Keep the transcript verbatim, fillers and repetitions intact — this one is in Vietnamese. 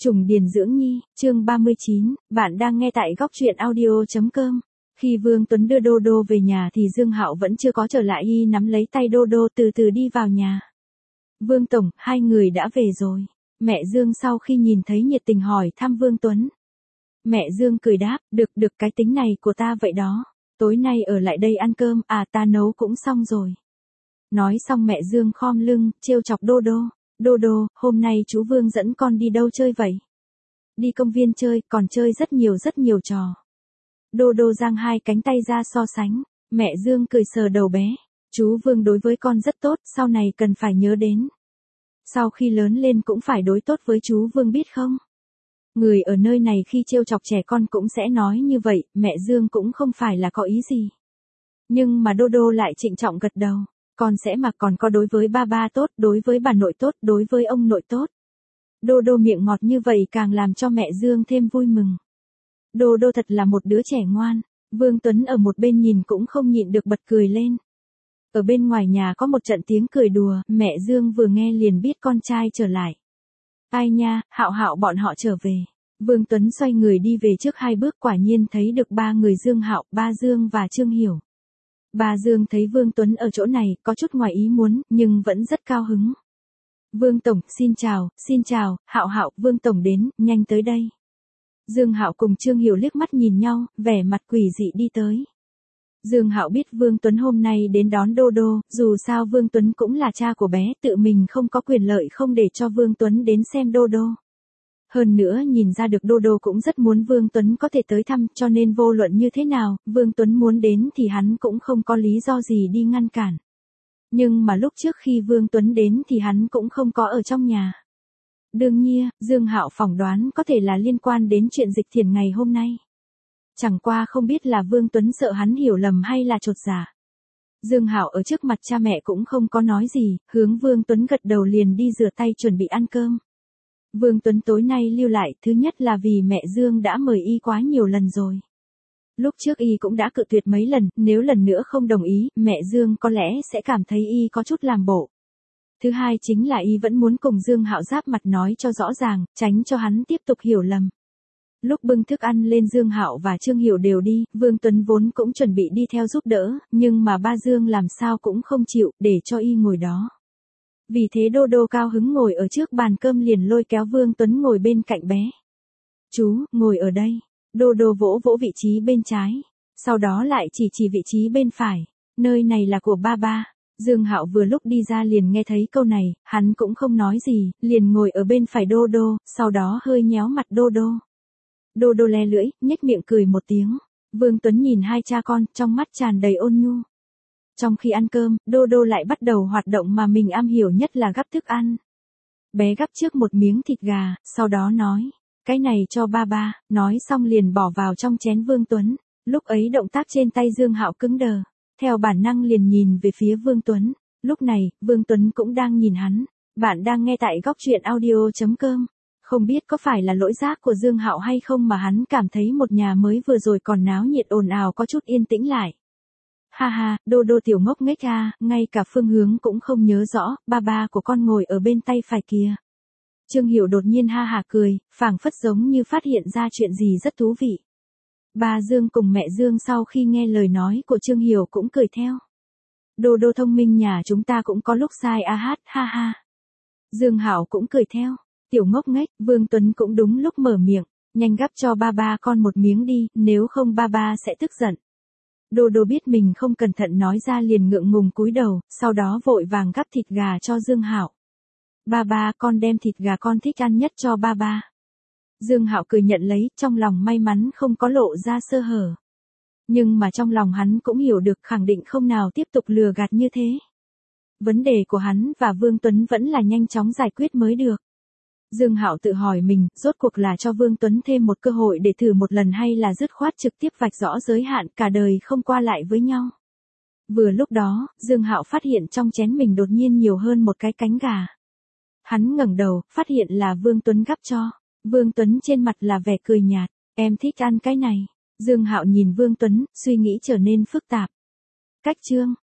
Trùng Điền Dưỡng Nhi, chương ba mươi chín, bạn đang nghe tại góc truyện audio.com. Khi Vương Tuấn đưa Đô Đô về nhà thì Dương Hạo vẫn chưa có trở lại, y nắm lấy tay Đô Đô từ từ đi vào nhà. Vương Tổng, hai người đã về rồi. Mẹ Dương sau khi nhìn thấy nhiệt tình hỏi thăm Vương Tuấn. Mẹ Dương cười đáp, được được cái tính này của ta vậy đó. Tối nay ở lại đây ăn cơm, à ta nấu cũng xong rồi. Nói xong mẹ Dương khom lưng, trêu chọc Đô Đô. Đô Đô, hôm nay chú Vương dẫn con đi đâu chơi vậy? Đi công viên chơi, còn chơi rất nhiều rất nhiều trò. Đô Đô giang hai cánh tay ra so sánh. Mẹ Dương cười sờ đầu bé. Chú Vương đối với con rất tốt, sau này cần phải nhớ đến. Sau khi lớn lên cũng phải đối tốt với chú Vương biết không? Người ở nơi này khi trêu chọc trẻ con cũng sẽ nói như vậy, mẹ Dương cũng không phải là có ý gì. Nhưng mà Đô Đô lại trịnh trọng gật đầu. Con sẽ mà còn có đối với ba ba tốt, đối với bà nội tốt, đối với ông nội tốt. Đô Đô miệng ngọt như vậy càng làm cho mẹ Dương thêm vui mừng. Đô Đô thật là một đứa trẻ ngoan. Vương Tuấn ở một bên nhìn cũng không nhịn được bật cười lên. Ở bên ngoài nhà có một trận tiếng cười đùa, mẹ Dương vừa nghe liền biết con trai trở lại. Ai nha, Hạo Hạo bọn họ trở về. Vương Tuấn xoay người đi về trước hai bước, quả nhiên thấy được ba người Dương Hạo, ba Dương và Trương Hiểu. Ba Dương thấy Vương Tuấn ở chỗ này, có chút ngoài ý muốn, nhưng vẫn rất cao hứng. Vương Tổng, xin chào, xin chào, Hạo Hạo, Vương Tổng đến, nhanh tới đây. Dương Hạo cùng Trương Hiểu liếc mắt nhìn nhau, vẻ mặt quỷ dị đi tới. Dương Hạo biết Vương Tuấn hôm nay đến đón Đô Đô, dù sao Vương Tuấn cũng là cha của bé, tự mình không có quyền lợi không để cho Vương Tuấn đến xem Đô Đô. Hơn nữa nhìn ra được Đô Đô cũng rất muốn Vương Tuấn có thể tới thăm, cho nên vô luận như thế nào, Vương Tuấn muốn đến thì hắn cũng không có lý do gì đi ngăn cản. Nhưng mà lúc trước khi Vương Tuấn đến thì hắn cũng không có ở trong nhà. Đương nhiên, Dương Hạo phỏng đoán có thể là liên quan đến chuyện Dịch Thiền ngày hôm nay. Chẳng qua không biết là Vương Tuấn sợ hắn hiểu lầm hay là chột dạ. Dương Hạo ở trước mặt cha mẹ cũng không có nói gì, hướng Vương Tuấn gật đầu liền đi rửa tay chuẩn bị ăn cơm. Vương Tuấn tối nay lưu lại, thứ nhất là vì mẹ Dương đã mời y quá nhiều lần rồi. Lúc trước y cũng đã cự tuyệt mấy lần, nếu lần nữa không đồng ý, mẹ Dương có lẽ sẽ cảm thấy y có chút làm bộ. Thứ hai chính là y vẫn muốn cùng Dương Hạo giáp mặt nói cho rõ ràng, tránh cho hắn tiếp tục hiểu lầm. Lúc bưng thức ăn lên Dương Hạo và Trương Hiểu đều đi, Vương Tuấn vốn cũng chuẩn bị đi theo giúp đỡ, nhưng mà ba Dương làm sao cũng không chịu, để cho y ngồi đó. Vì thế Đô Đô cao hứng ngồi ở trước bàn cơm liền lôi kéo Vương Tuấn ngồi bên cạnh bé. Chú, ngồi ở đây. Đô Đô vỗ vỗ vị trí bên trái. Sau đó lại chỉ chỉ vị trí bên phải. Nơi này là của ba ba. Dương Hạo vừa lúc đi ra liền nghe thấy câu này, hắn cũng không nói gì, liền ngồi ở bên phải Đô Đô, sau đó hơi nhéo mặt Đô Đô. Đô Đô le lưỡi, nhếch miệng cười một tiếng. Vương Tuấn nhìn hai cha con, trong mắt tràn đầy ôn nhu. Trong khi ăn cơm, Đô Đô lại bắt đầu hoạt động mà mình am hiểu nhất là gắp thức ăn. Bé gắp trước một miếng thịt gà, sau đó nói, cái này cho ba ba, nói xong liền bỏ vào trong chén Vương Tuấn. Lúc ấy động tác trên tay Dương Hạo cứng đờ, theo bản năng liền nhìn về phía Vương Tuấn. Lúc này, Vương Tuấn cũng đang nhìn hắn. Bạn đang nghe tại góc truyện audio.com. Không biết có phải là lỗi giác của Dương Hạo hay không mà hắn cảm thấy một nhà mới vừa rồi còn náo nhiệt ồn ào có chút yên tĩnh lại. Ha ha, Đô Đô tiểu ngốc nghếch a, ngay cả phương hướng cũng không nhớ rõ, ba ba của con ngồi ở bên tay phải kia. Trương Hiểu đột nhiên ha hả cười, phảng phất giống như phát hiện ra chuyện gì rất thú vị. Ba Dương cùng mẹ Dương sau khi nghe lời nói của Trương Hiểu cũng cười theo. Đô Đô thông minh nhà chúng ta cũng có lúc sai a hát, ha ha. Dương Hạo cũng cười theo. Tiểu ngốc nghếch, Vương Tuấn cũng đúng lúc mở miệng, nhanh gắp cho ba ba con một miếng đi, nếu không ba ba sẽ tức giận. Đô Đô biết mình không cẩn thận nói ra liền ngượng ngùng cúi đầu, sau đó vội vàng gắp thịt gà cho Dương Hạo. Ba ba, con đem thịt gà con thích ăn nhất cho ba ba. Dương Hạo cười nhận lấy, trong lòng may mắn không có lộ ra sơ hở. Nhưng mà trong lòng hắn cũng hiểu được, khẳng định không nào tiếp tục lừa gạt như thế. Vấn đề của hắn và Vương Tuấn vẫn là nhanh chóng giải quyết mới được. Dương Hạo tự hỏi mình, rốt cuộc là cho Vương Tuấn thêm một cơ hội để thử một lần hay là dứt khoát trực tiếp vạch rõ giới hạn cả đời không qua lại với nhau. Vừa lúc đó, Dương Hạo phát hiện trong chén mình đột nhiên nhiều hơn một cái cánh gà. Hắn ngẩng đầu, phát hiện là Vương Tuấn gắp cho. Vương Tuấn trên mặt là vẻ cười nhạt, em thích ăn cái này. Dương Hạo nhìn Vương Tuấn, suy nghĩ trở nên phức tạp. Cách chương,